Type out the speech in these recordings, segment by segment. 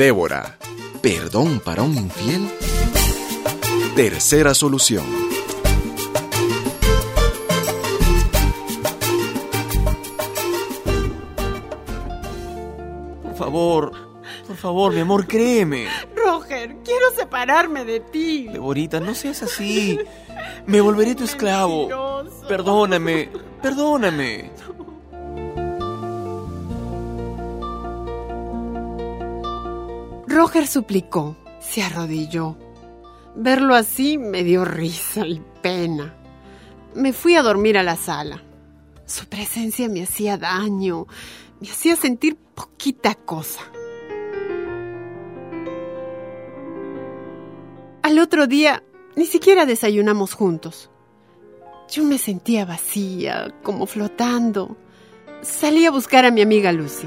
Débora, ¿perdón para un infiel? Tercera solución. Por favor, mi amor, créeme. Roger, quiero separarme de ti. Deborita, no seas así. Me volveré tu esclavo. Mentiroso. Perdóname. Roger suplicó, se arrodilló. Verlo así me dio risa y pena. Me fui a dormir a la sala. Su presencia me hacía daño, me hacía sentir poquita cosa. Al otro día, ni siquiera desayunamos juntos. Yo me sentía vacía, como flotando. Salí a buscar a mi amiga Lucy.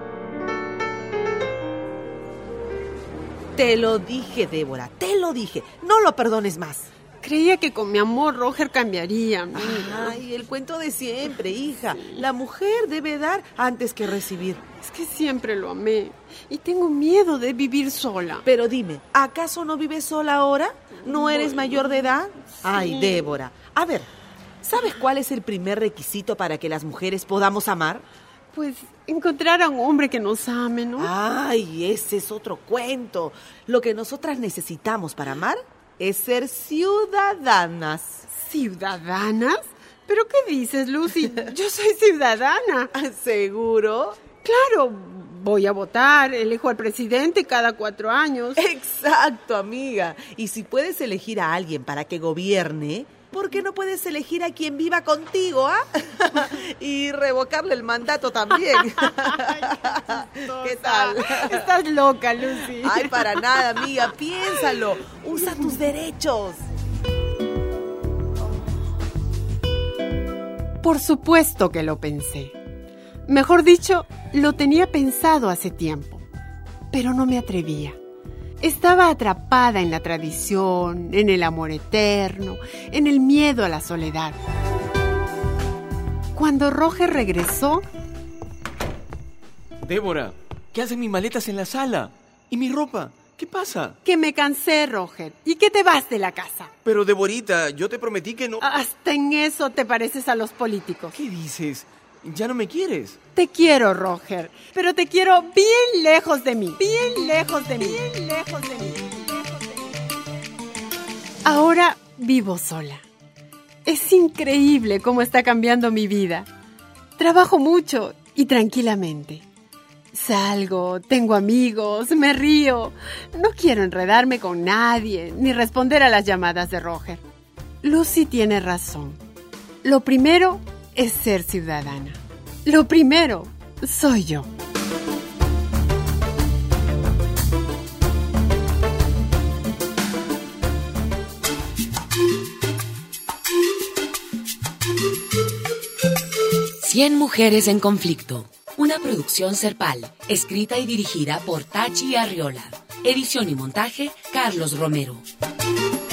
Te lo dije, Débora, te lo dije. No lo perdones más. Creía que con mi amor Roger cambiaría, amiga. Ay, el cuento de siempre, hija. La mujer debe dar antes que recibir. Es que siempre lo amé y tengo miedo de vivir sola. Pero dime, ¿acaso no vives sola ahora? ¿No eres mayor de edad? Sí. Ay, Débora. A ver, ¿sabes cuál es el primer requisito para que las mujeres podamos amar? Pues encontrar a un hombre que nos ame, ¿no? Ay, ese es otro cuento. Lo que nosotras necesitamos para amar es ser ciudadanas. ¿Ciudadanas? ¿Pero qué dices, Lucy? Yo soy ciudadana. ¿Seguro? Claro, voy a votar, elijo al presidente cada 4 años. Exacto, amiga. Y si puedes elegir a alguien para que gobierne, ¿por qué no puedes elegir a quien viva contigo, ah? Y revocarle el mandato también. ¿Qué tal? Estás loca, Lucy. Ay, para nada, amiga. Piénsalo. Usa tus derechos. Por supuesto que lo pensé. Mejor dicho, lo tenía pensado hace tiempo, pero no me atrevía. Estaba atrapada en la tradición, en el amor eterno, en el miedo a la soledad. Cuando Roger regresó... Débora, ¿qué hacen mis maletas en la sala? ¿Y mi ropa? ¿Qué pasa? Que me cansé, Roger, y que te vas de la casa. Pero, Deborita, yo te prometí que no... Hasta en eso te pareces a los políticos. ¿Qué dices? ¿Ya no me quieres? Te quiero, Roger, pero te quiero bien lejos de mí. Bien lejos de mí. Bien lejos de mí. Ahora vivo sola. Es increíble cómo está cambiando mi vida. Trabajo mucho y tranquilamente. Salgo, tengo amigos, me río. No quiero enredarme con nadie ni responder a las llamadas de Roger. Lucy tiene razón. Lo primero es ser ciudadana. Lo primero soy yo. Cien mujeres en conflicto. Una producción Serpal, escrita y dirigida por Tachi Arriola. Edición y montaje, Carlos Romero.